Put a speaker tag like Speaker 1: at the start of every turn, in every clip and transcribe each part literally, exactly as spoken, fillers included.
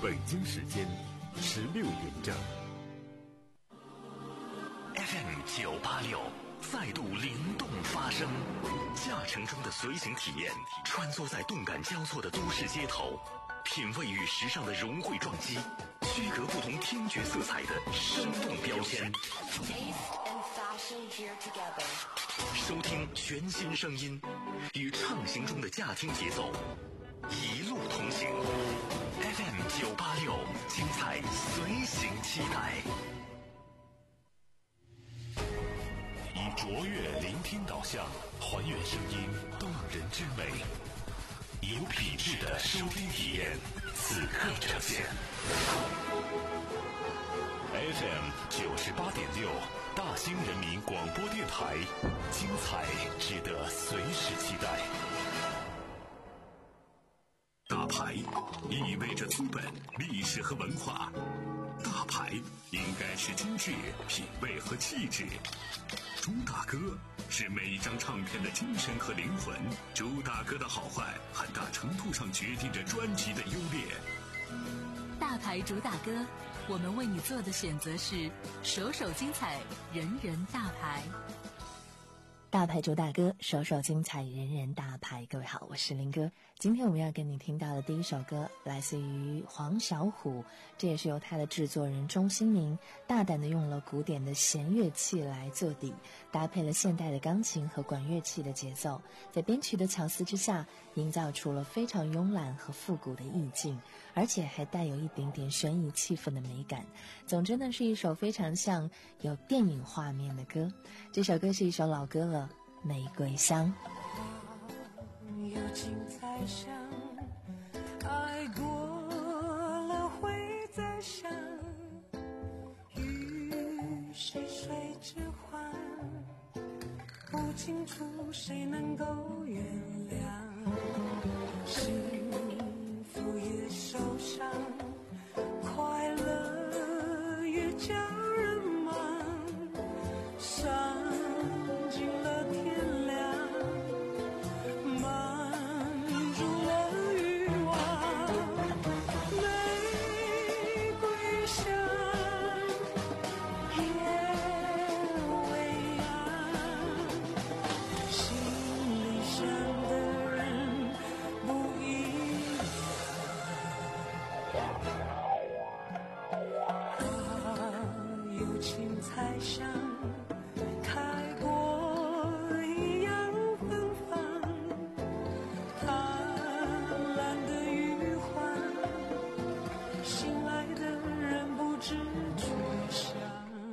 Speaker 1: 北京时间十六点整。
Speaker 2: F M 九八六再度灵动发声，驾乘中的随行体验，穿梭在动感交错的都市街头，品味与时尚的融汇撞击，区隔不同听觉色彩的生动标签。收听全新声音，与畅行中的驾听节奏，一路同行。F M 九八六，精彩随行期待。以卓越聆听导向，还原声音动人之美，有品质的收听体验，此刻呈现。F M 九十八点六，大兴人民广播电台，精彩值得随时期待。大牌意味着资本、历史和文化，大牌应该是精致、品味和气质。朱大哥是每一张唱片的精神和灵魂，朱大哥的好坏很大程度上决定着专辑的优劣。
Speaker 3: 大牌主打歌，我们为你做的选择是首首精彩，人人大牌。
Speaker 4: 大牌主打歌，首首精彩，人人大牌。各位好，我是林哥。今天我们要跟你听到的第一首歌来自于黄小琥，这也是由他的制作人钟兴民大胆地用了古典的弦乐器来做底，搭配了现代的钢琴和管乐器的节奏，在编曲的巧思之下，营造出了非常慵懒和复古的意境，而且还带有一点点悬疑气氛的美感。总之呢，是一首非常像有电影画面的歌。这首歌是一首老歌了，玫瑰香。
Speaker 5: 有情才香，爱过了会再想，与谁谁之欢，不清楚谁能够原谅，幸福也受伤，快乐也叫人忙，伤尽了天亮，满足了欲望，玫瑰香也微扬，心里想的人不一样，有情才香，开过一样芬芳，贪婪的余欢，醒来的人不知去向。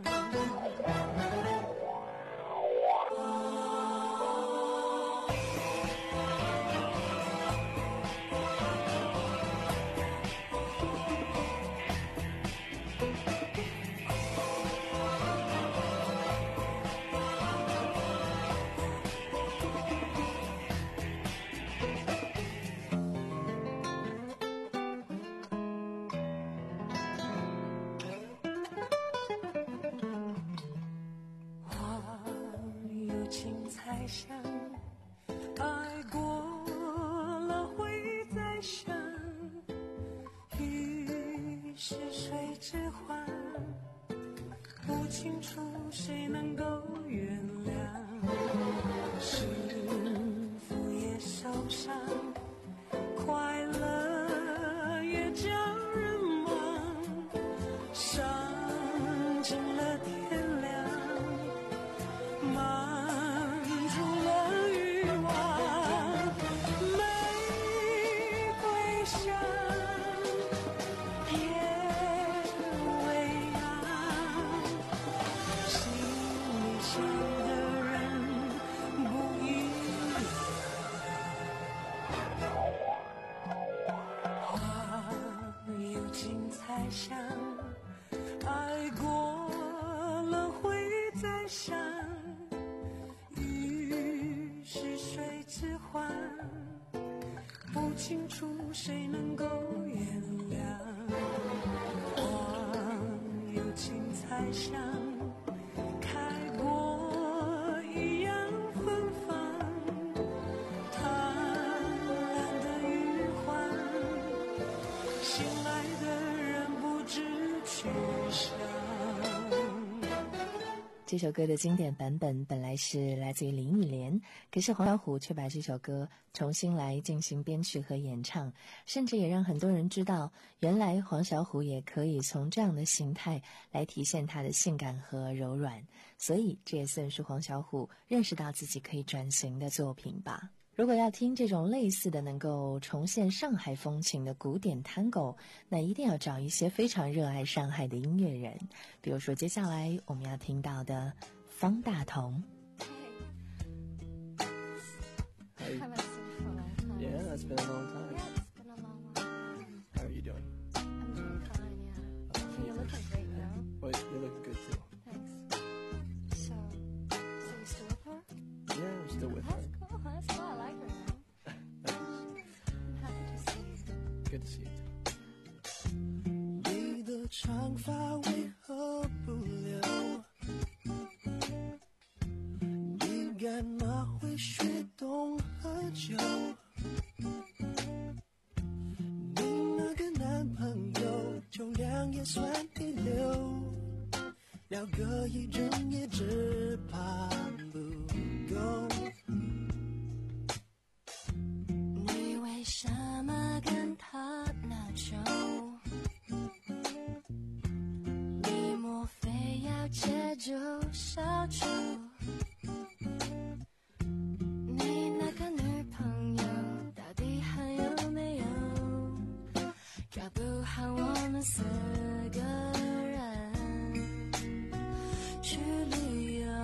Speaker 5: 有情才香，爱过了会再想，与是谁之欢，不清楚谁能够原谅，幸福也受伤，快乐也叫人忙，伤尽了天亮，满足了欲望，玫瑰香也微扬，心里想的人不一样，花有情才香，爱过了会再想，与是谁之欢，不清楚谁能够原谅，花有情才香，开过一样芬芳，贪婪的余欢，醒来的
Speaker 4: 这首歌的经典版本本来是来自于林忆莲，可是黄小琥却把这首歌重新来进行编曲和演唱，甚至也让很多人知道，原来黄小琥也可以从这样的形态来体现她的性感和柔软，所以这也算是黄小琥认识到自己可以转型的作品吧。如果要听这种类似的能够重现上海风情的古典探戈，那一定要找一些非常热爱上海的音乐人，比如说接下来我们要听到的方大同。
Speaker 6: Hey. I haven't seen you for a long time.
Speaker 7: Yeah, it's been a long time.
Speaker 6: Yeah, it's been a long while.
Speaker 7: How are you doing?
Speaker 6: I'm doing fine, yeah.
Speaker 7: Oh,
Speaker 6: You're looking great, though.
Speaker 7: Well, you're looking good too.
Speaker 6: Thanks. So, so you still with her?
Speaker 7: Yeah, I'm still with her.
Speaker 6: That's cool. That's cool. I like her now.
Speaker 7: Thanks.
Speaker 6: I'm happy to see you.
Speaker 7: Good to see you too.
Speaker 5: 你的长发为何不留？你干嘛会学懂喝酒？你那个男朋友酒量也算一流，聊个一整夜只怕不够。
Speaker 6: 你为什么跟他拿酒？你莫非要借酒消愁？你那个女朋友到底还有没有？搞不好我们四个人去旅游。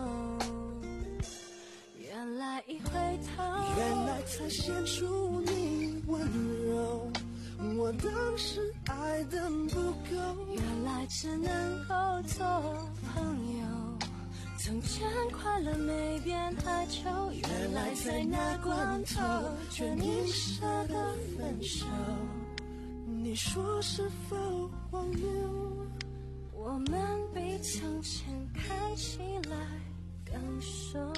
Speaker 6: 原来一回头，
Speaker 5: 原来才显出你温柔，我当时爱得不够，
Speaker 6: 原来只能够做朋友。从前快乐没变哀愁，原来在那关头却你舍得分手。
Speaker 5: 你说是否荒谬？
Speaker 6: 我们比从前看起来更熟。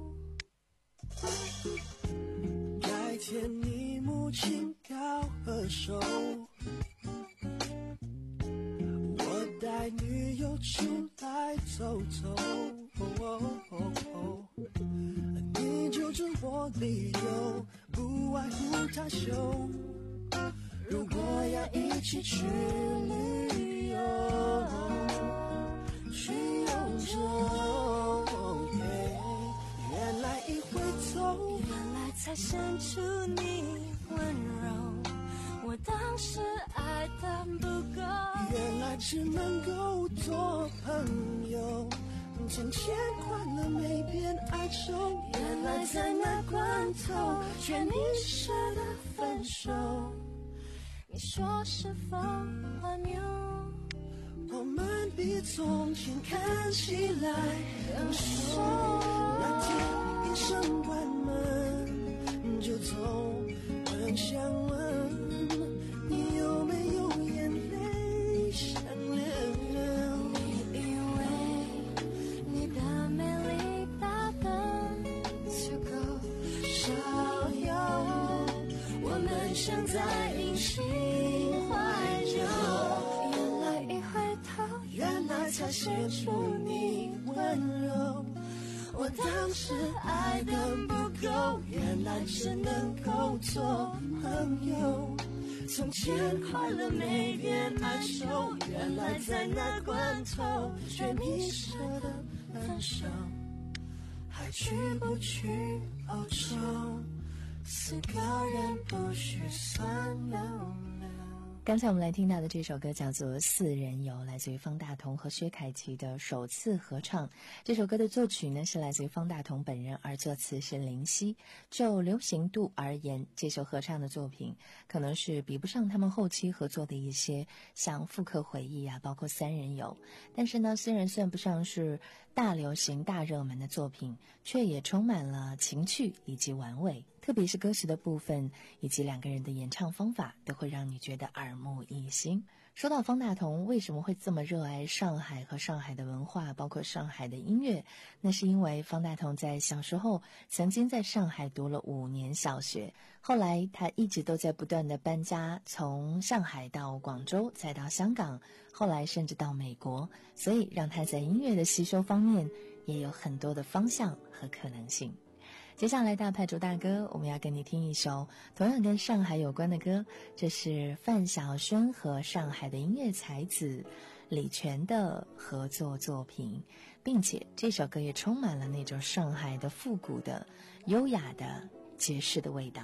Speaker 5: 改天你母亲告何首，我带女友出来走走，你揪着我理由，不外乎太羞。如果要一起去旅游，去欧洲，原来一回头，
Speaker 6: 原来才显出你温柔，我当时爱的不够，
Speaker 5: 原来只能够做朋友。从前快乐没变哀愁，
Speaker 6: 原来在那关头却你舍得分手。你说是否荒谬？
Speaker 5: 我们比从前看起来更熟。那天一声关门就走，很想问你有没有眼泪想流。
Speaker 6: 你以为你的美丽打扮足够少有，我们像在隐形怀旧。原来一回头，
Speaker 5: 原来才显出你温柔，我当时爱的不够，原来只能够做朋友。从前快乐没变哀愁，原来在那关头却你舍得分手，还去不去欧洲？四个人不许算流流。
Speaker 4: 刚才我们来听到的这首歌叫做《四人游》，来自于方大同和薛凯琪的首次合唱。这首歌的作曲呢是来自于方大同本人，而作词是林夕。就流行度而言，这首合唱的作品可能是比不上他们后期合作的一些像《复刻回忆》啊，包括《三人游》。但是呢，虽然算不上是大流行大热门的作品，却也充满了情趣以及玩味。 特别是歌词的部分以及两个人的演唱方法都会让你觉得耳目一新。说到方大同为什么会这么热爱上海和上海的文化，包括上海的音乐，那是因为方大同在小时候曾经在上海读了五年小学，后来他一直都在不断的搬家，从上海到广州，再到香港，后来甚至到美国，所以让他在音乐的吸收方面也有很多的方向和可能性。接下来大牌主大哥，我们要跟你听一首同样跟上海有关的歌，这是范晓萱和上海的音乐才子李泉的合作作品，并且这首歌也充满了那种上海的复古的优雅的爵士的味道。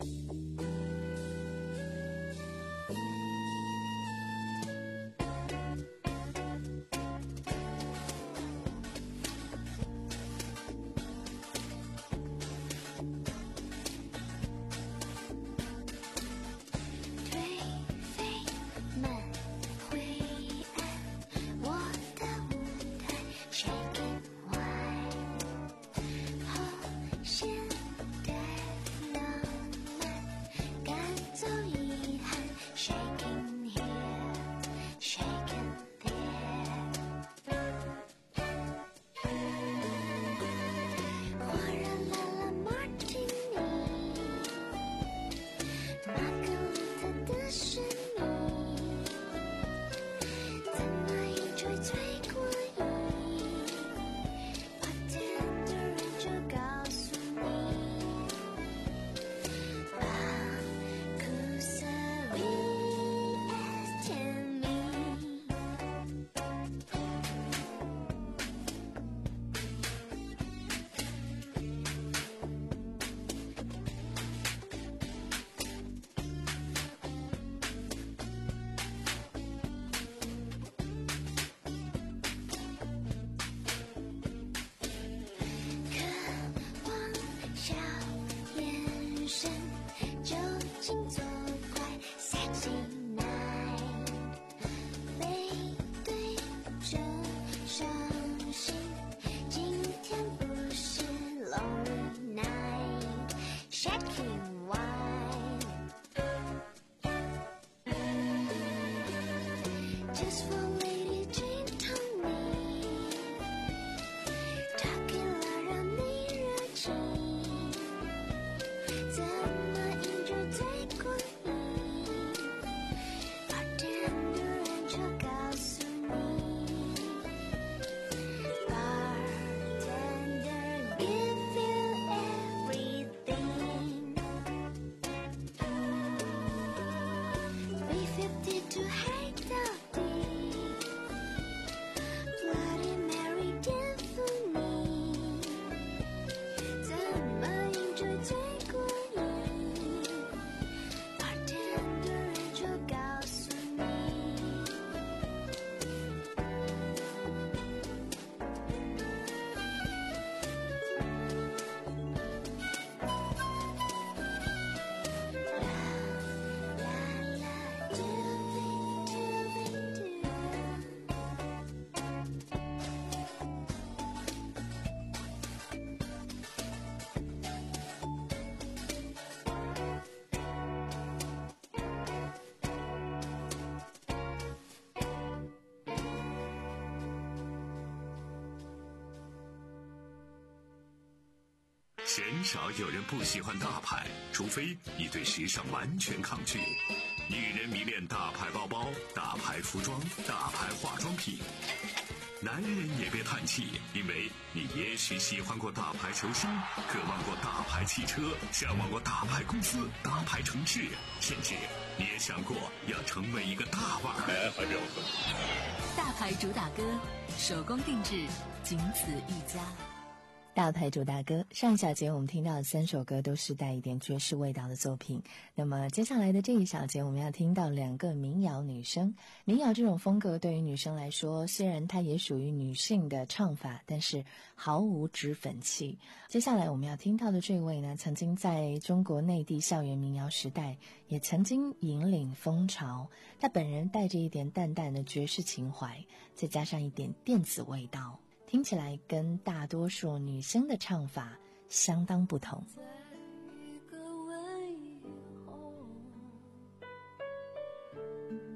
Speaker 2: 鲜少有人不喜欢大牌，除非你对时尚完全抗拒。女人迷恋大牌包包、大牌服装、大牌化妆品。男人也别叹气，因为你也许喜欢过大牌球星，渴望过大牌汽车，向往过大牌公司、大牌城市，甚至你也想过要成为一个大腕儿。还没有
Speaker 3: 大牌主打歌，手工定制，仅此一家。
Speaker 4: 大牌主大歌，上一小节我们听到的三首歌都是带一点爵士味道的作品，那么接下来的这一小节我们要听到两个民谣女声。民谣这种风格对于女生来说，虽然它也属于女性的唱法，但是毫无脂粉气。接下来我们要听到的这位呢，曾经在中国内地校园民谣时代也曾经引领风潮，他本人带着一点淡淡的爵士情怀，再加上一点电子味道，听起来跟大多数女生的唱法相当不同。
Speaker 6: 在一个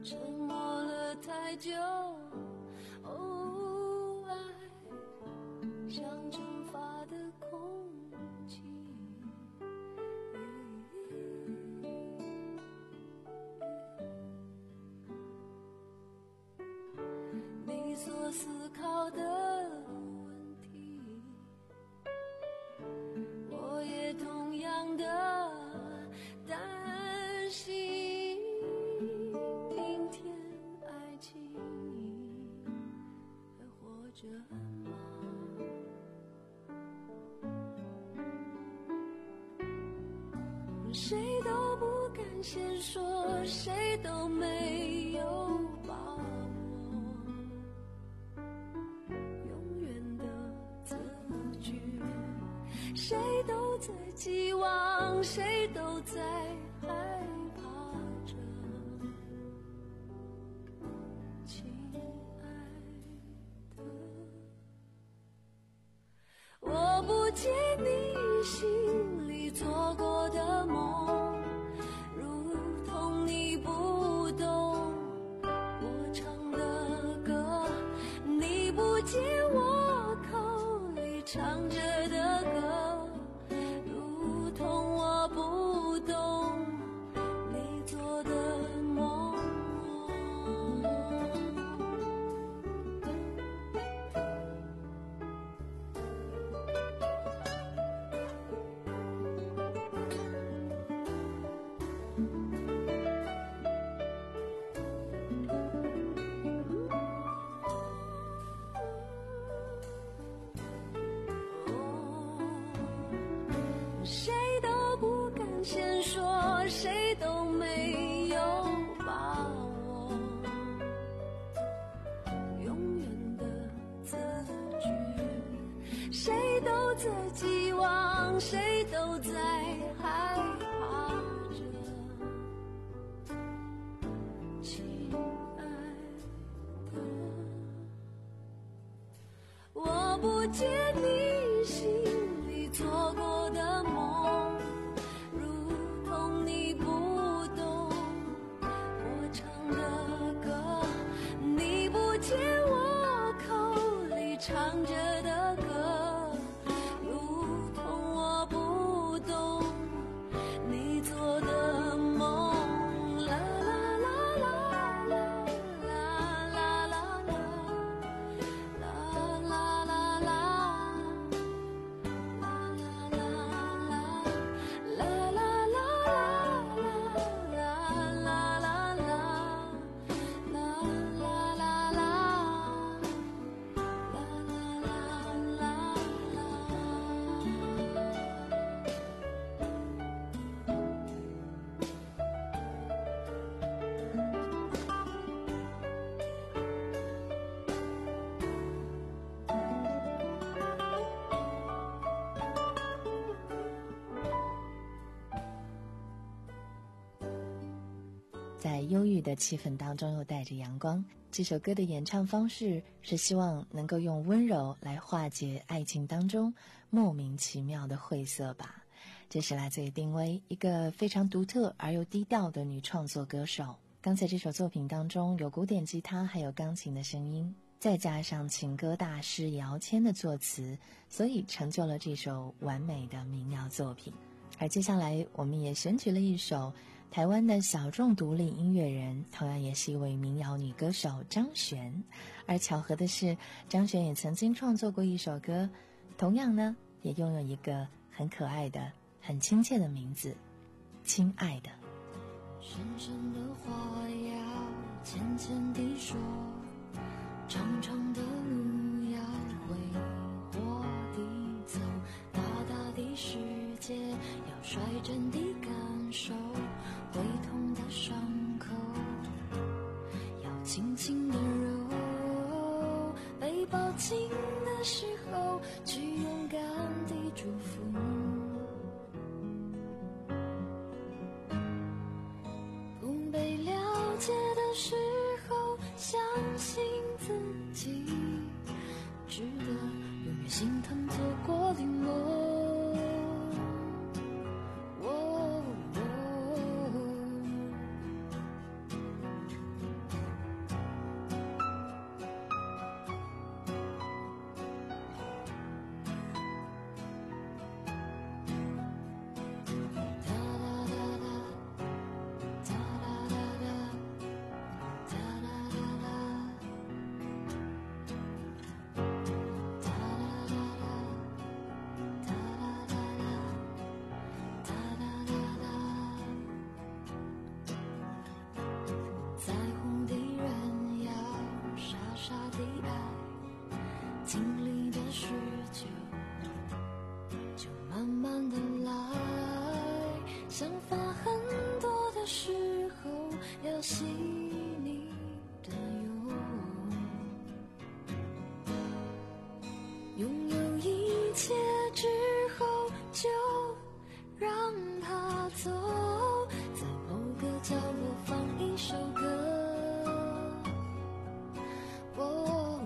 Speaker 6: 沉默了太久，哦，爱像蒸发的空气。你所思考的问题，我也同样的担心。明天爱情还活着吗？谁都不敢先说，谁都没有把握，永远的字句，谁都在寄望，谁都在害怕着。亲爱的，我不解你心里做过的梦，如同你不懂我唱的歌，你不解我口里唱着的歌，如同我不懂你做的梦。谁都不敢先说，谁都没有把握，永远的字句，谁都在寄望，谁都在害怕着。亲爱的，我不解你心里做过的梦，如同你不懂我唱的歌，你不解我口里唱着的歌，如同我不懂你做的梦。啦啦啦啦啦啦啦啦啦啦啦啦啦。
Speaker 4: 在忧郁的气氛当中又带着阳光。这首歌的演唱方式是希望能够用温柔来化解爱情当中莫名其妙的晦涩吧。这是来自于丁薇，一个非常独特而又低调的女创作歌手。刚才这首作品当中有古典吉他还有钢琴的声音，再加上情歌大师姚谦的作词，所以成就了这首完美的民谣作品。而接下来我们也选取了一首台湾的小众独立音乐人，同样也是一位民谣女歌手张悬。而巧合的是，张悬也曾经创作过一首歌，同样呢也拥有一个很可爱的很亲切的名字，亲爱的。
Speaker 6: 深深的话要浅浅地说，长长的路要挥霍地走，大大的世界要率真地感受，会痛的伤口要轻轻地揉，被抱紧的时候去勇敢地祝福，不被了解的时候相信自己值得永远心疼错过零落。 想法很多的时候要细腻的用，拥有一切之后就让它走，在某个角落放一首歌。哦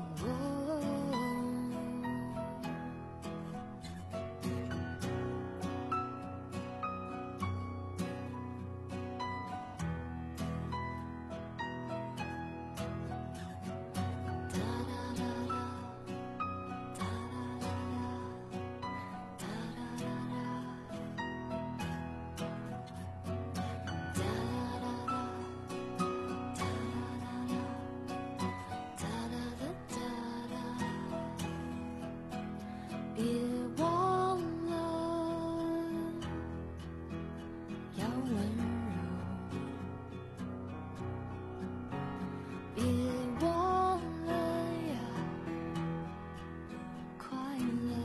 Speaker 6: 别忘了要温柔，别忘了要快乐。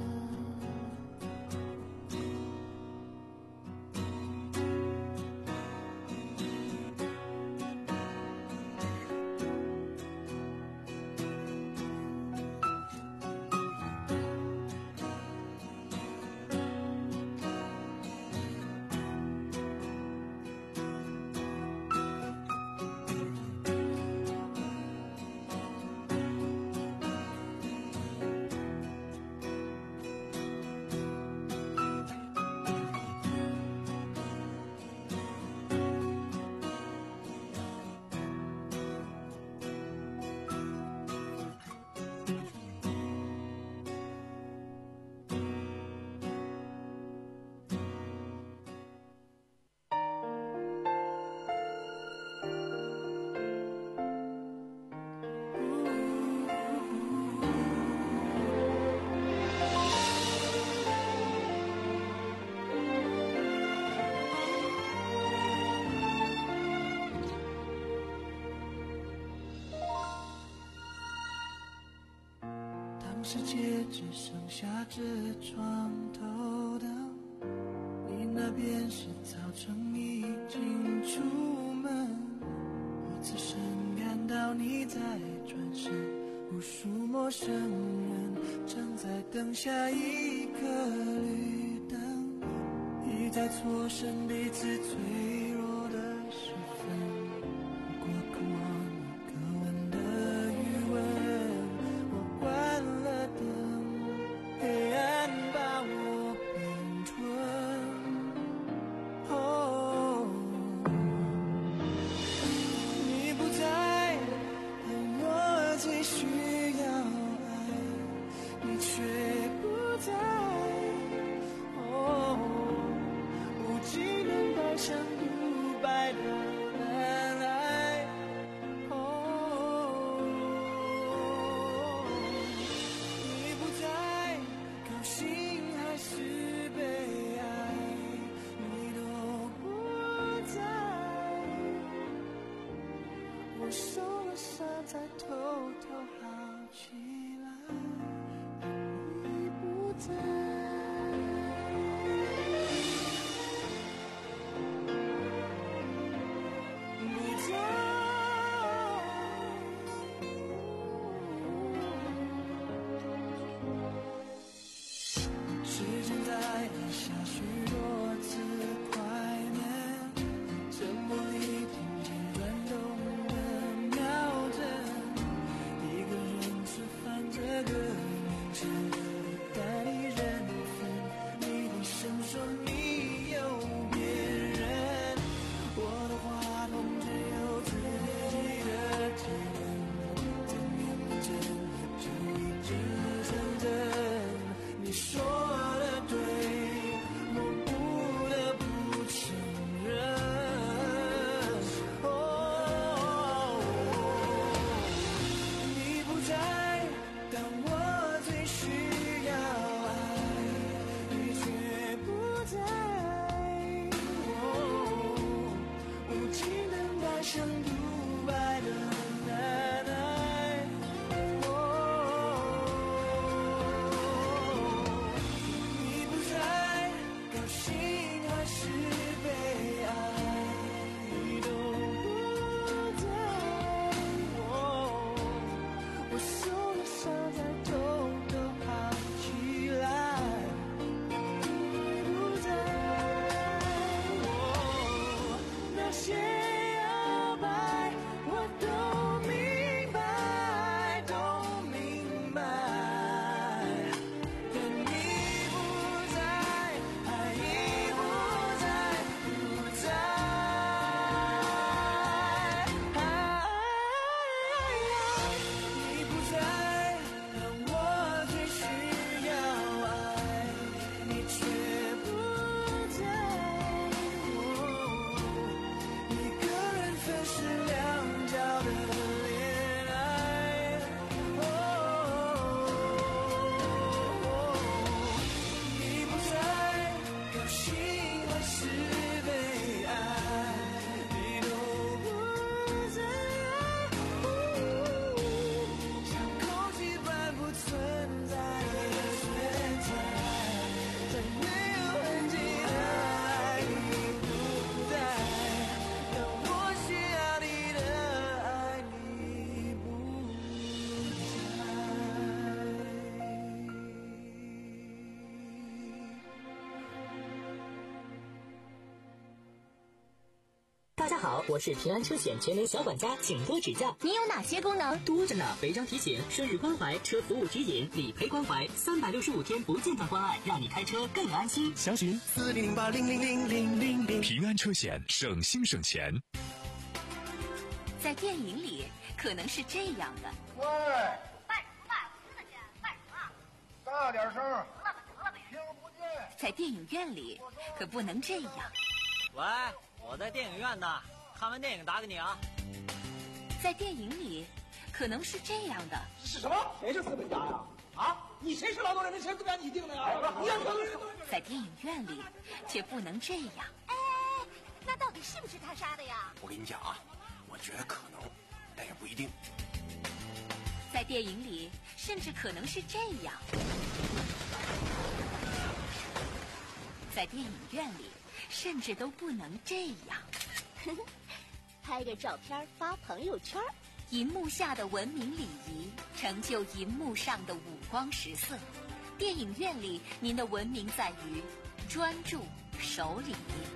Speaker 5: 世界只剩下这床头灯，你那边是早晨已经出门，我此生看到你在转身，无数陌生人正在等下一颗绿灯，一再错身彼此脆弱的时分，不过渴望一个吻的余温。关了灯，黑暗把我并吞。哦，你不在，我最需要爱，你却不在。哦，无尽能白像独白的难挨。高兴还是被爱，你都不在，我受了伤才偷偷好起来，你不在。时间在按下许多次快门，沉默里听见转动的秒针，一个人吃饭这个凌晨，带你人
Speaker 8: 家好，我是平安车险全能小管家，请多指教。
Speaker 9: 你有哪些功能？
Speaker 8: 多着呢，违章提醒、生日关怀、车服务指引、理赔关怀，三百六十五天不间断关爱，让你开车更安心。
Speaker 1: 详询
Speaker 5: 四零零八零零零零零零。
Speaker 2: 平安车险，省心省钱。
Speaker 3: 在电影里，可能是这样的。
Speaker 10: 喂，卖什么卖？我听得见，卖什么？大点声。得了吧，得了呗。听不见。
Speaker 3: 在电影院里，可不能这样。
Speaker 11: 喂，我在电影院呢，看完电影打给你啊。
Speaker 3: 在电影里，可能是这样的。
Speaker 12: 是什么？谁是资本家呀？啊，你谁是劳动人民？谁资本家你定的呀？你要
Speaker 3: 在电影院里，却不能这样。
Speaker 9: 哎，那到底是不是他杀的呀？
Speaker 13: 我跟你讲啊，我觉得可能，但也不一定。
Speaker 3: 在电影里，甚至可能是这样。在电影院里，甚至都不能这样。
Speaker 9: 拍个照片发朋友圈。
Speaker 3: 银幕下的文明礼仪，成就银幕上的五光十色。电影院里，您的文明在于专注、守礼。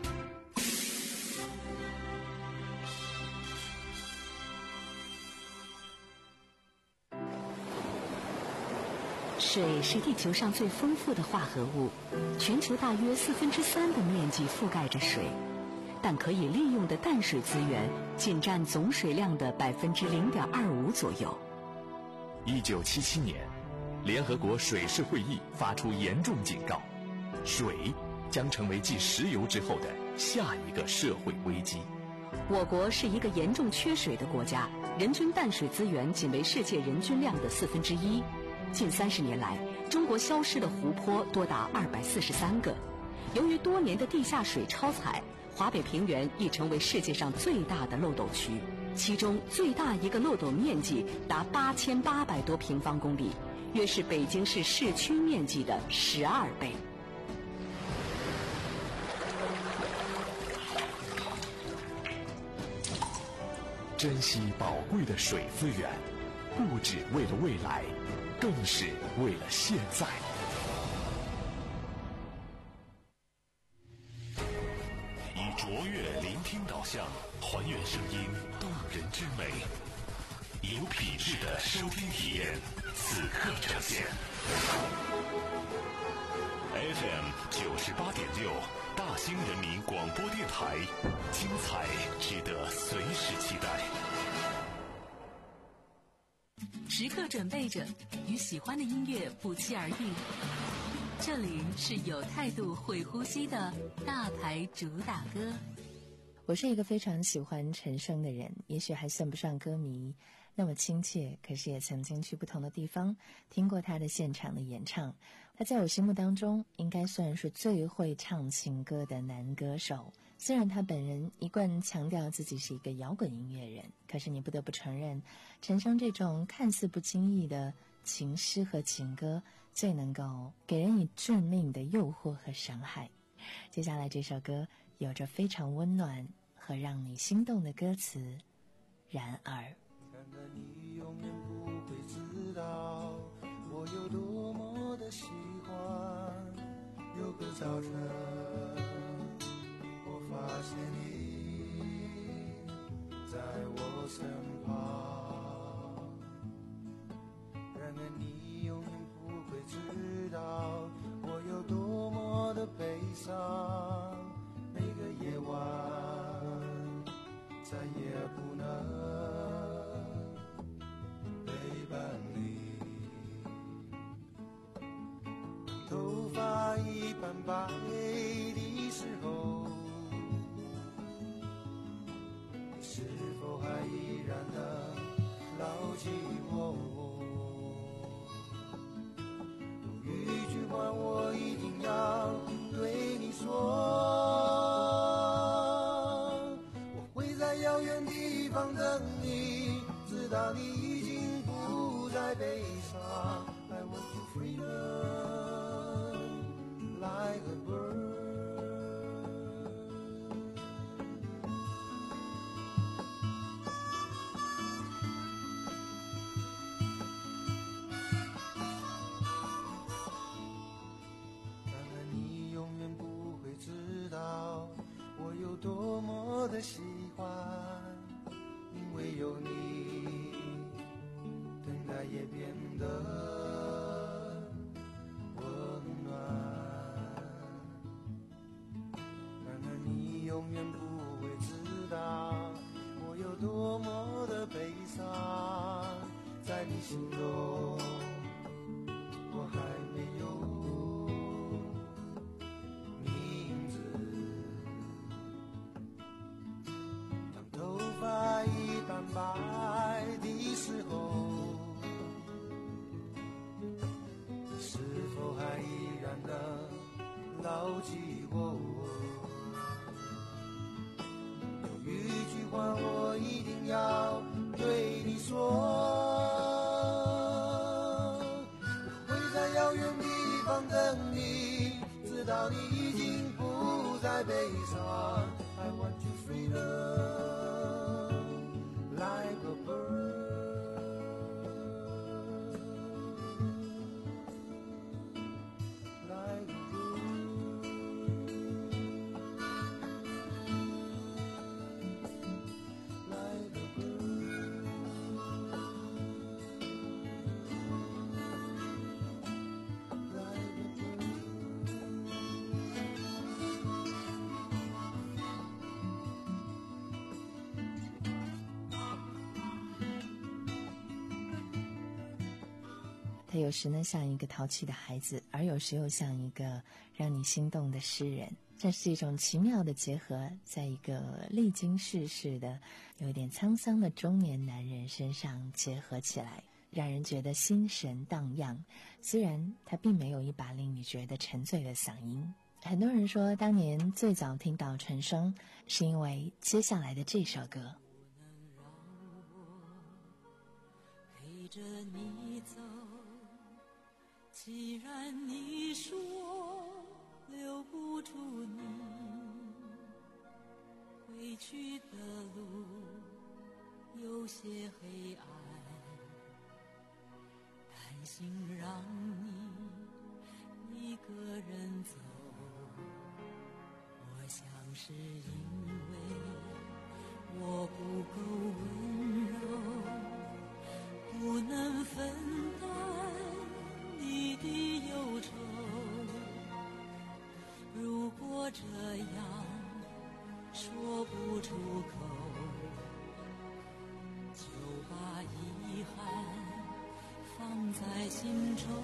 Speaker 14: 水是地球上最丰富的化合物，全球大约四分之三的面积覆盖着水，但可以利用的淡水资源仅占总水量的百分之零点二五左右。
Speaker 1: 一九七七年，联合国水事会议发出严重警告，水将成为继石油之后的下一个社会危机。
Speaker 14: 我国是一个严重缺水的国家，人均淡水资源仅为世界人均量的四分之一。近三十年来，中国消失的湖泊多达二百四十三个。由于多年的地下水超采，华北平原已成为世界上最大的漏斗区，其中最大一个漏斗面积达八千八百多平方公里，约是北京市市区面积的十二倍。
Speaker 1: 珍惜宝贵的水资源，不只为了未来，更是为了现在。
Speaker 2: 以卓越聆听导向，还原声音动人之美，有品质的收听体验，此刻呈现。F M 九十八点六，大兴人民广播电台，精彩值得随时期待。
Speaker 3: 时刻准备着，与喜欢的音乐不期而遇。这里是有态度、会呼吸的大牌主打歌。
Speaker 4: 我是一个非常喜欢陈升的人，也许还算不上歌迷那么亲切，可是也曾经去不同的地方听过他的现场的演唱。他在我心目当中应该算是最会唱情歌的男歌手。虽然他本人一贯强调自己是一个摇滚音乐人，可是你不得不承认，陈升这种看似不经意的情诗和情歌，最能够给人以致命的诱惑和伤害。接下来这首歌有着非常温暖和让你心动的歌词，然而
Speaker 5: 看看你永远不会知道我有多么的喜欢。有个早晨我发现你在我身旁，然而你永远不会知道我有多么的悲伤。每个夜晚再也不能陪伴你，头发一般白的时候，你是否还依然能牢记我？有一句话我一定要对你说，遥远地方等你，直到你已经不再悲伤。I want you freedom like a bird。 然而你永远不会知道我有多么的喜欢。 也变得温暖。然而你永远不会知道我有多么的悲伤，在你心中我还没有名字。当头发已淡白的时候，你是否还依然能牢记我？有一句话我一定要对你说，我会在遥远地方等你，直到你已经不再悲伤。I want you freedom like a bird, like a bird, like a bird.
Speaker 4: 他有时呢像一个淘气的孩子，而有时又像一个让你心动的诗人。这是一种奇妙的结合，在一个历经世事的有点沧桑的中年男人身上结合起来，让人觉得心神荡漾。虽然他并没有一把令你觉得沉醉的嗓音。很多人说当年最早听到陈升是因为接下来的这首歌。
Speaker 6: 陪着你走，既然你说留不住你，回去的路有些黑暗，担心让你一个人走，我想是因为我不够温柔，不能分担你的忧愁。如果这样说不出口，就把遗憾放在心中。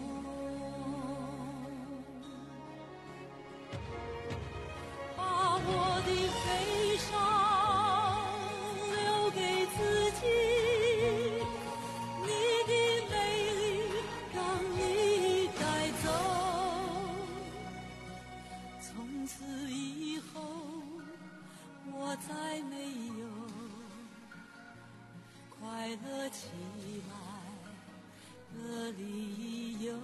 Speaker 6: 把我的悲伤留给自己，再没有快乐起来的理由，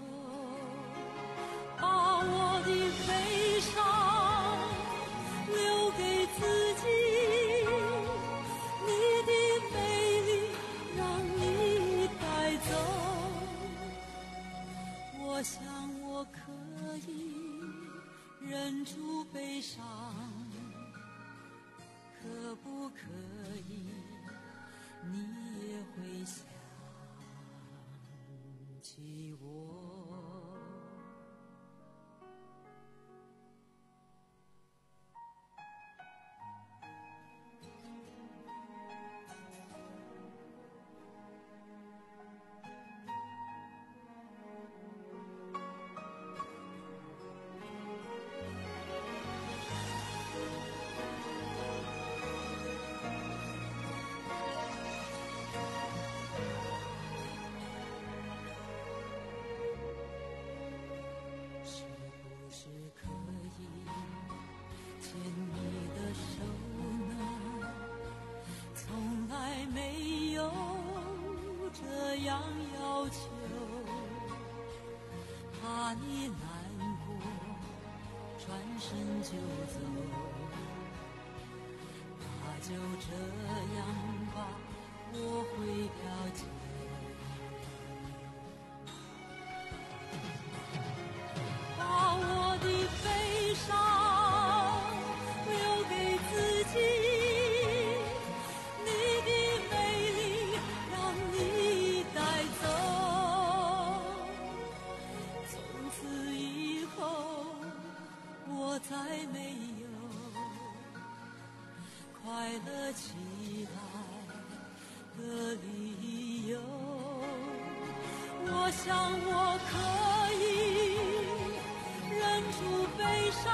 Speaker 6: 把我的悲伤留给自己，你的美丽让你带走。我想我可以忍住悲伤，可不可以你也会想起我？就走，那就这样吧，我会了解。把我的悲伤留给自己，你的美丽让你带走。
Speaker 5: 的理由。我想我可以忍住悲伤，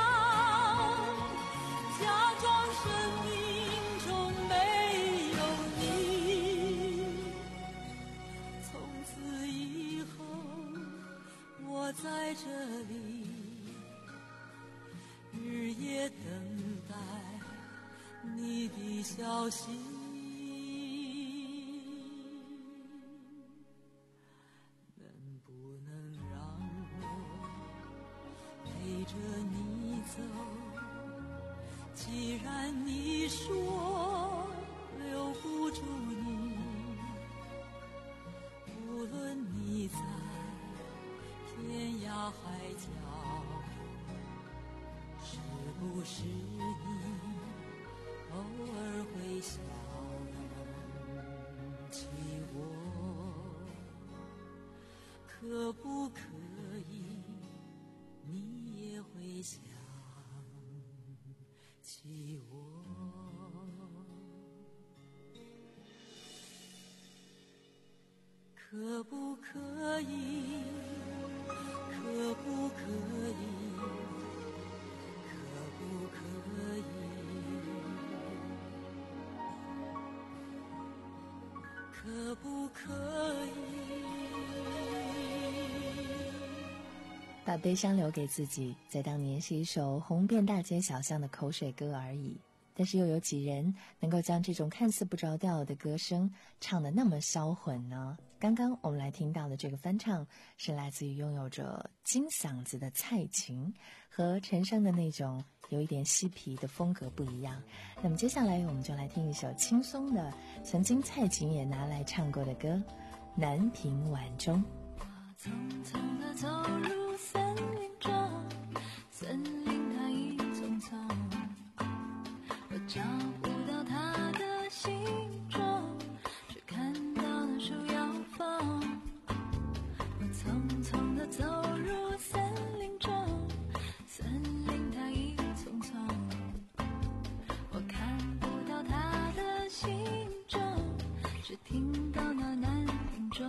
Speaker 5: 假装生命中没有你。从此以后我在这里日夜等待你的消息。能不能让我陪着你走？既然你说留不住你，无论你在天涯海角，是不是你偶尔会想起我？可不可以你也会想起我？可不可以？可不可以？可不可以？可不可以？
Speaker 4: 把悲伤留给自己，在当年是一首红遍大街小巷的口水歌而已。但是又有几人能够将这种看似不着调的歌声唱得那么销魂呢？刚刚我们来听到的这个翻唱是来自于拥有着金嗓子的蔡琴，和陈升的那种有一点嬉皮的风格不一样。那么接下来我们就来听一首轻松的，曾经蔡琴也拿来唱过的歌《南屏晚钟》。
Speaker 5: 匆匆地走入森林中，森林它一丛丛，我找不到它的形状，只看到那树摇晃。我匆匆地走入森林中，森林它一丛丛，我看不到它的形状，只听到那南屏钟。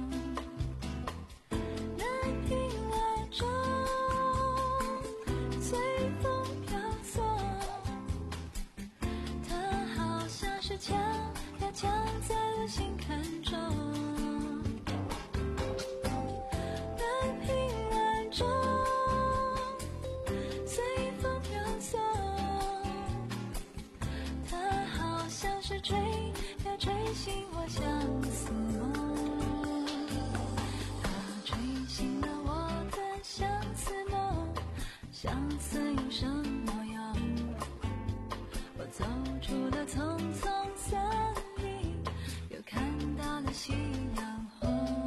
Speaker 5: 墙呀墙在了心坎中，南屏晚钟随风飘送，它好像是吹呀吹醒我相思梦，它吹醒了我的相思梦，相思有什么样？我走出了匆匆森林，又看到了夕阳红。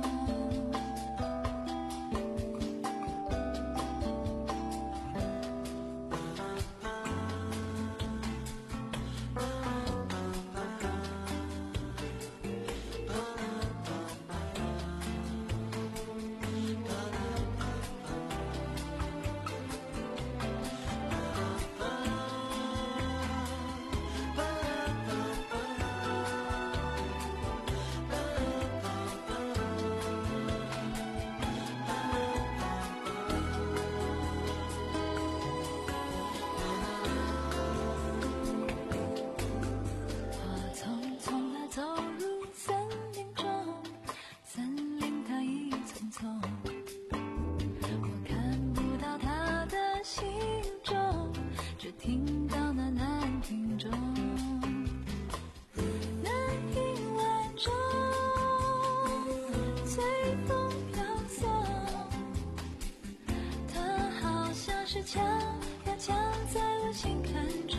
Speaker 5: 墙呀墙在了心坎中，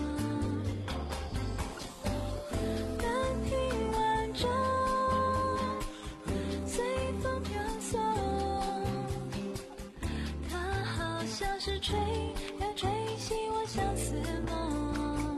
Speaker 5: 南屏晚钟随风飘送，它好像是吹呀吹醒我相思梦，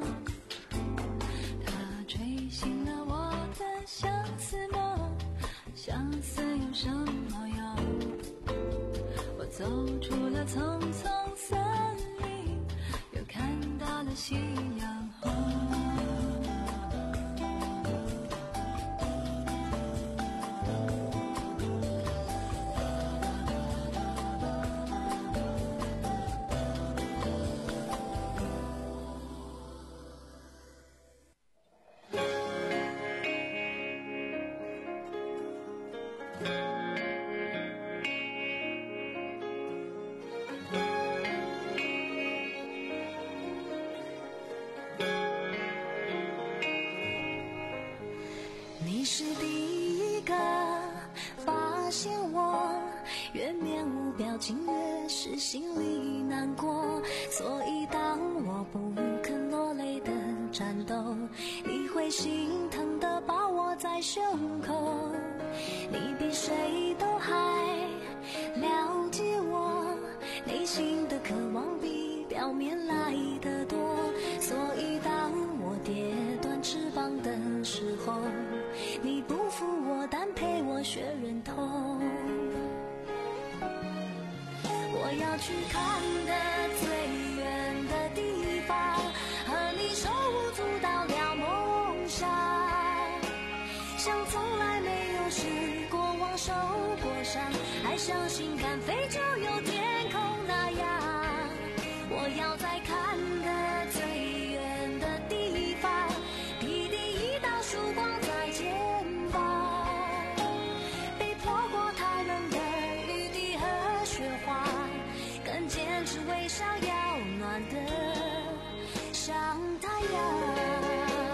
Speaker 5: 它吹醒了我的相思梦，相思有什么用？我走出了匆匆森林，又看到了夕阳红。
Speaker 6: 你是第一个发现我越面无表情越是心里难过，所以当我不肯落泪的战斗，你会心疼的抱我在胸口。你比谁都还了解我内心的渴望比表面来得多，所以当我跌断翅膀的时候，你不负我但陪我学忍痛。我要去看的最远的地方，和你手舞足蹈了梦想，像从来没有失过望受过伤，还相信敢飞就有天空那样。我要再看的最远的地方，披第一道曙光在前方，被泼过太冷的雨滴和雪花，更坚持微笑要暖的像太阳。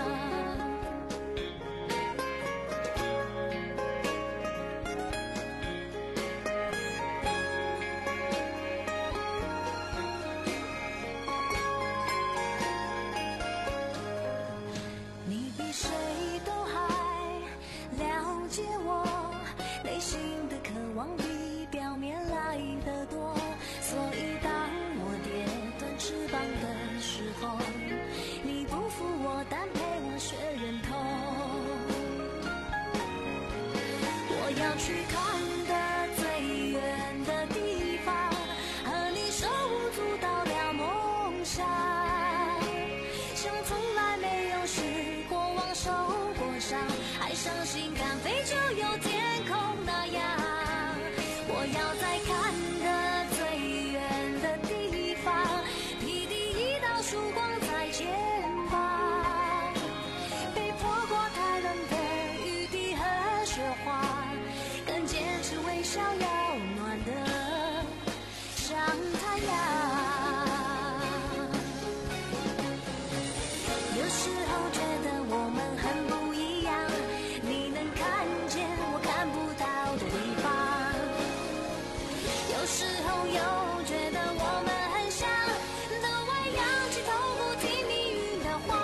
Speaker 6: 要去看的最远的地方，和你手舞足蹈了梦想，像从来没有失过望受过伤，还相信敢飞就有天空那样。我要再看的最远的地方，披第一道曙光在前方，被泼过太冷的雨滴和雪花，更坚持微笑要暖的像太阳。有时候觉得我们很不一样，你能看见我看不到的地方，有时候又觉得我们很像，都爱仰起头不听命运的话。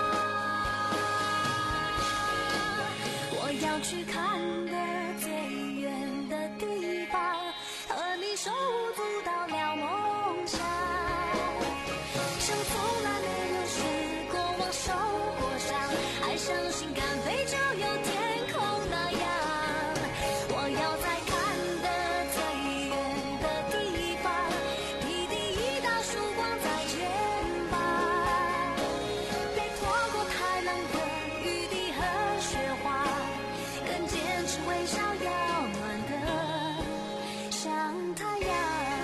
Speaker 6: 我要去看的最远的地方，和你手舞足蹈了梦想，像从来没有失过望受过伤，还相信敢飞就有天空那样。我要再看的最远的地方，披第一道曙光在前方，被泼过太冷的雨滴和雪花，更坚持微笑要暖的像太阳。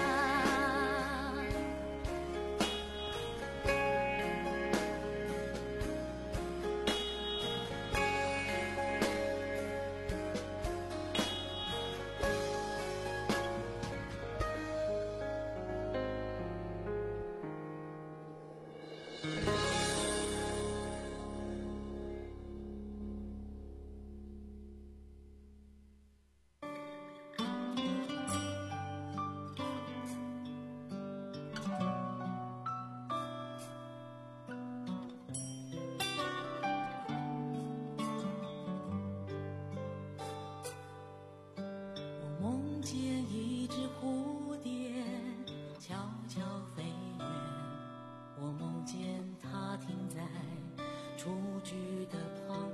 Speaker 5: 梦见一只蝴蝶悄悄飞远，我梦见它停在雏菊的旁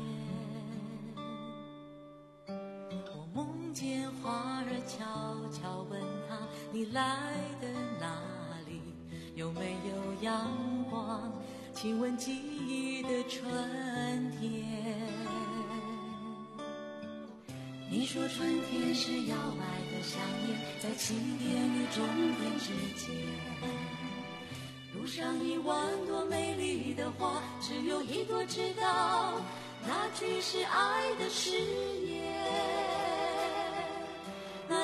Speaker 5: 边，我梦见花儿悄悄问它，你来的哪里？有没有阳光？亲吻记忆的春天。你说春天是摇摆的想念，在起点与终点之间，路上一万朵美丽的花，只有一朵知道那句是爱的誓言。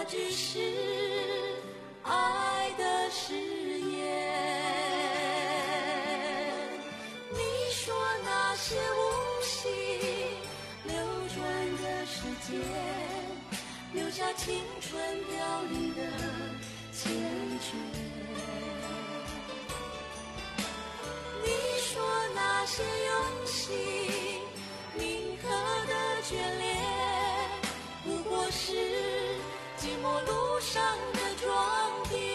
Speaker 6: 那只是爱的誓言。你说那些无心流转的时间，留下青春凋零的缱绻。你说那些用心铭刻的眷恋，不过是寂寞路上的装点。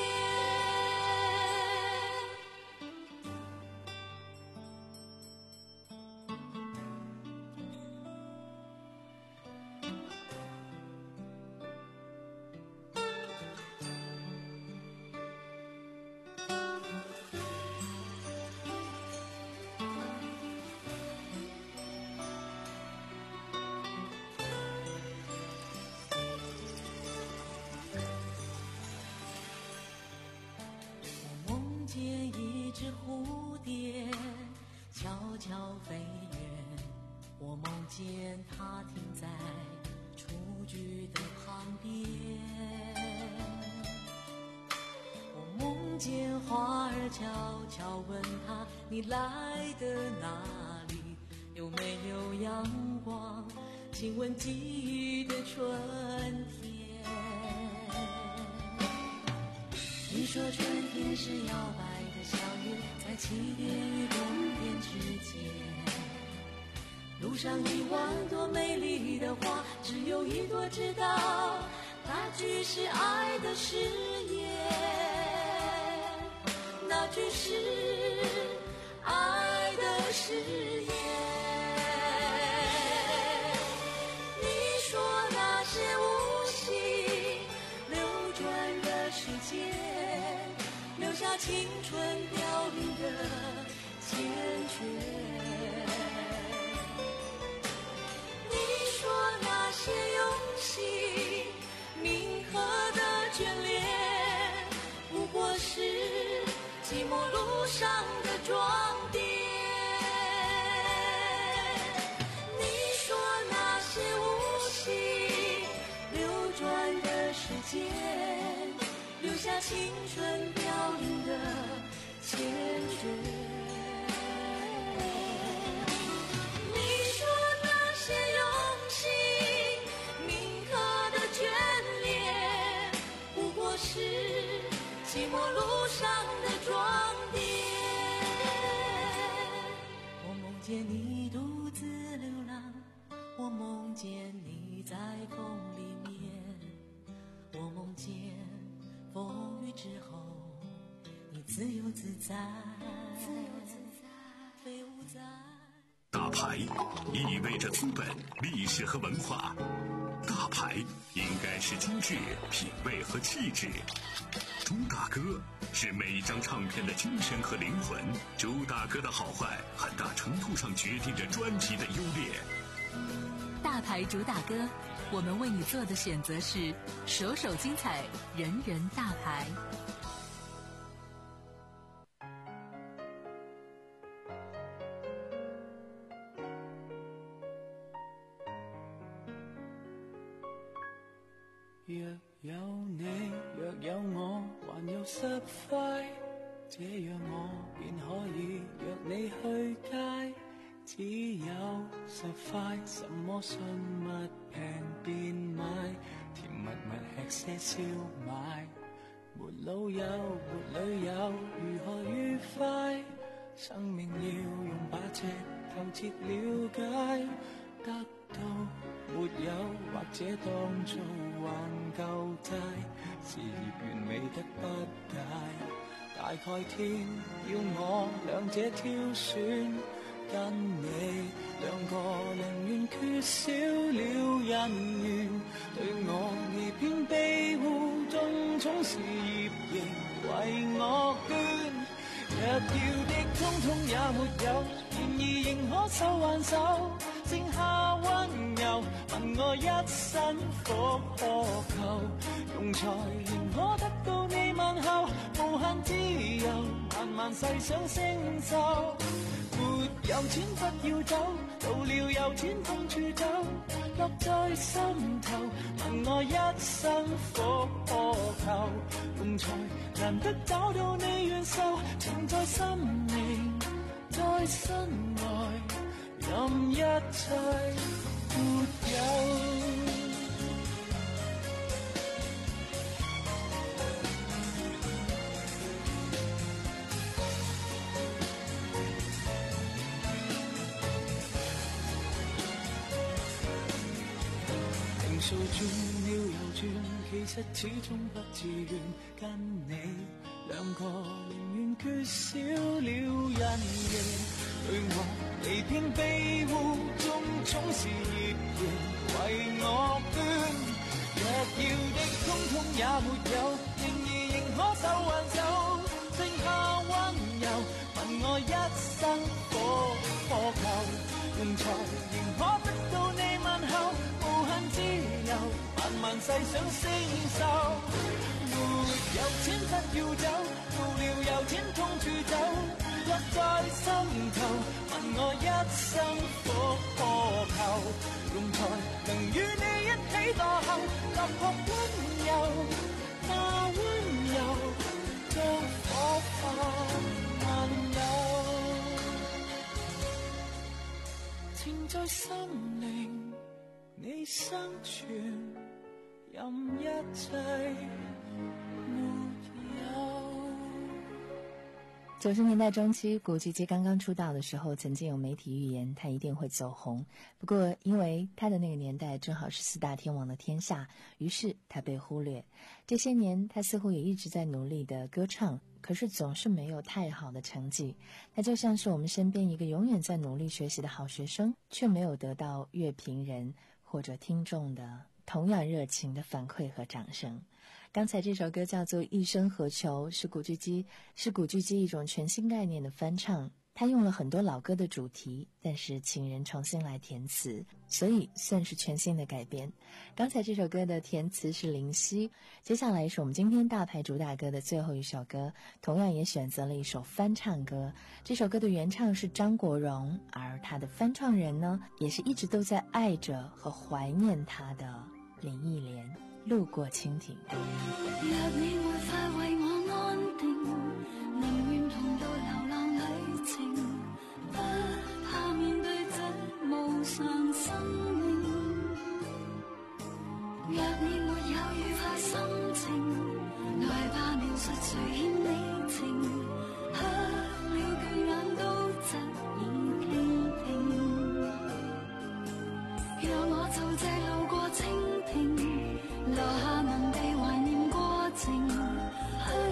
Speaker 6: 一只蝴蝶悄悄飞远，我梦见它停在雏菊的旁边。我梦见花儿悄悄问它，你来的哪里？有没有阳光亲吻记忆的春天？你说春天是摇摆的小叶，在起点与终点之间，路上一万朵美丽的花，只有一朵知道那句是爱的誓言，那句是爱的誓言。你说那些无心流转的时间，留下青春凋零的缱绻。你说那些用心铭刻的眷恋，不过是寂寞路上的装点。你说那些无心流转的时间，留下青春凋零的缱绻。你说那些用心铭刻的眷恋，不过是寂寞路上的装点。我梦见你独自流浪，我梦见你在风里面，我梦见风雨之后，你自由自在，自由自在，飞舞在。
Speaker 2: 大牌意味着资本、历史和文化，大牌应该是精致、品味和气质。朱大哥是每一张唱片的精神和灵魂，朱大哥的好坏，很大程度上决定着专辑的优劣。
Speaker 14: 大牌朱大哥，我们为你做的选择是首首精彩，人人大牌。
Speaker 5: 若有你，若有我，還有十塊，這樣我便可以約你去街。只有十塊，什麼信物平便買，甜蜜蜜吃些燒賣。沒老友，沒旅遊，如何愉快？生命要用把尺透徹了解，得到沒有，或者當做還舊債，事業完美得不解。大概天要我兩者挑選，跟你兩個寧願缺少了人緣，對我而偏庇護，種種事業仍為我捐。若要的通通也沒有，然而仍可手挽手，剩下溫柔，問我一生復何求？用才仍可得到你問候，無限自由，慢慢細想星宿。 沒有錢不要走，到了有錢痛處走，落在心頭，問我一生火球，共才難得找到你願受，情在心靈，在身外，任一切沒有。數轉了又轉，其實始終不自願，跟你兩個寧願缺少了恩怨，對我離偏庇護中總是熱情為我捐，若要的通通也沒有，然而仍可手挽手，剩下溫柔，問我一生火火球，用才仍可得到你問候，無限自由，慢慢細想承受。沒有錢不要走，到了有錢痛處走，落在心頭，問我一生火火球，用才能與你一起墮後，立學溫柔，那溫柔將火花漫遊。情在心靈，你生存，任一切沒有。
Speaker 4: 九十年代中期，古巨基刚刚出道的时候，曾经有媒体预言他一定会走红。不过，因为他的那个年代正好是四大天王的天下，于是他被忽略。这些年，他似乎也一直在努力的歌唱，可是总是没有太好的成绩。他就像是我们身边一个永远在努力学习的好学生，却没有得到乐评人或者听众的同样热情的反馈和掌声。刚才这首歌叫做《一生何求》，是古巨基是古巨基一种全新概念的翻唱。他用了很多老歌的主题，但是请人重新来填词，所以算是全新的改编。刚才这首歌的填词是林夕，接下来是我们今天大牌主打歌的最后一首歌，同样也选择了一首翻唱歌。这首歌的原唱是张国荣，而他的翻唱人呢，也是一直都在爱着和怀念他的林忆莲。路过蜻蜓。
Speaker 6: 若你會快為我安定，寧願同到流浪旅程，不怕面對這無常生命。若你沒有愉快心情，來吧描述誰欠你情，黑了倦眼都疾然傾聽，讓我做這路過蜻蜓，留下能被懷念過程。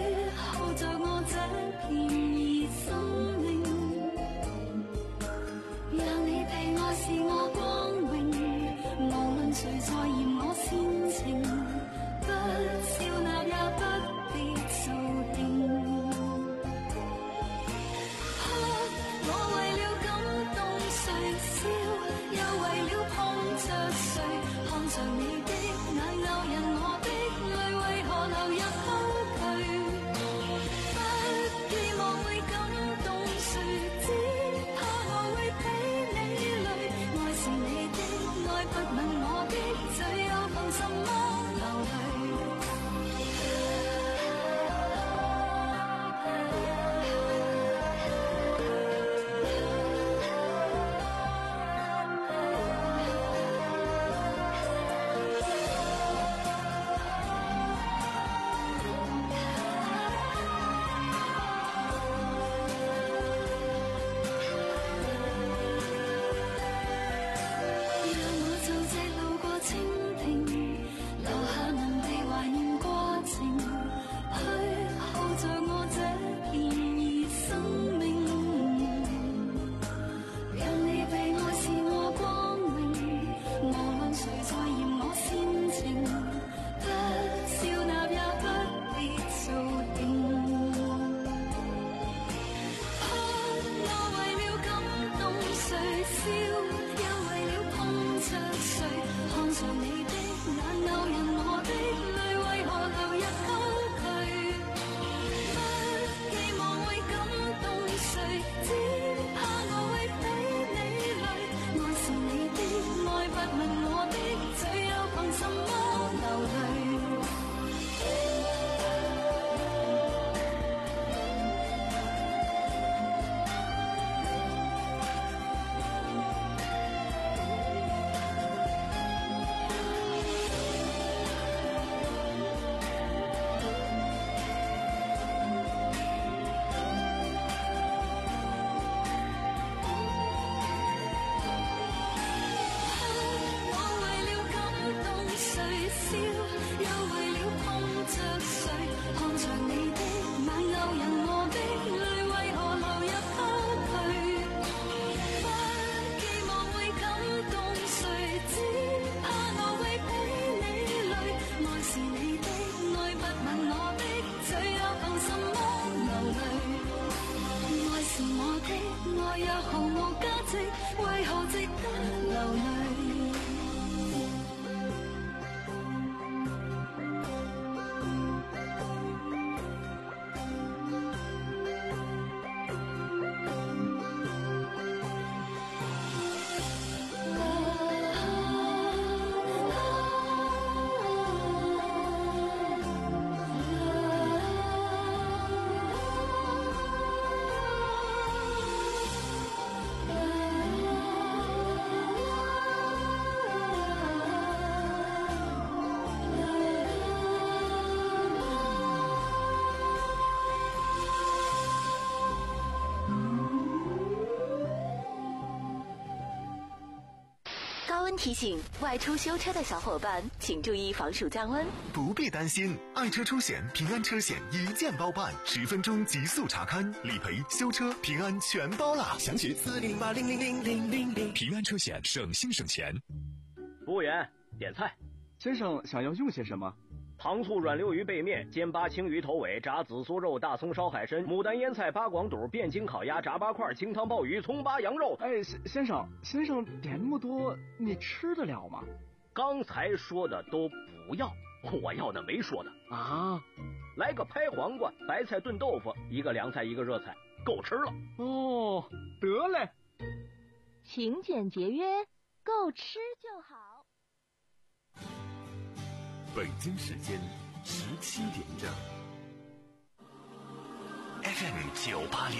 Speaker 6: 笑，又為了碰着誰，看着你的眼勾引我的淚，為何流入不去？不寄望會感動誰，只怕我會俾你累。愛是你的愛，不吻我的嘴，又憑什麼流淚？愛是我的愛，又毫無價值，為何值得流淚？
Speaker 3: 提醒外出修车的小伙伴，请注意防暑降温。
Speaker 15: 不必担心，爱车出险平安车险一键包办，十分钟极速查勘、理赔、修车，平安全包啦！详询四零八零零零零零零。
Speaker 1: 平安车险，省心省钱。
Speaker 16: 服务员，点菜。
Speaker 17: 先生想要用些什么？
Speaker 16: 糖醋软溜鱼背面、煎八青鱼头尾、炸紫苏肉、大葱烧海参、牡丹腌菜、八广肚、汴京烤鸭、炸八块、清汤鲍鱼、葱八羊肉。
Speaker 17: 哎，先生，先生点那么多，你吃得了吗？
Speaker 16: 刚才说的都不要，我要的没说的
Speaker 17: 啊。
Speaker 16: 来个拍黄瓜、白菜炖豆腐，一个凉菜一个热菜，够吃了。
Speaker 17: 哦，得嘞。
Speaker 9: 勤俭节约，够吃就好。
Speaker 1: 北京时间十七点整。
Speaker 15: F M 九八六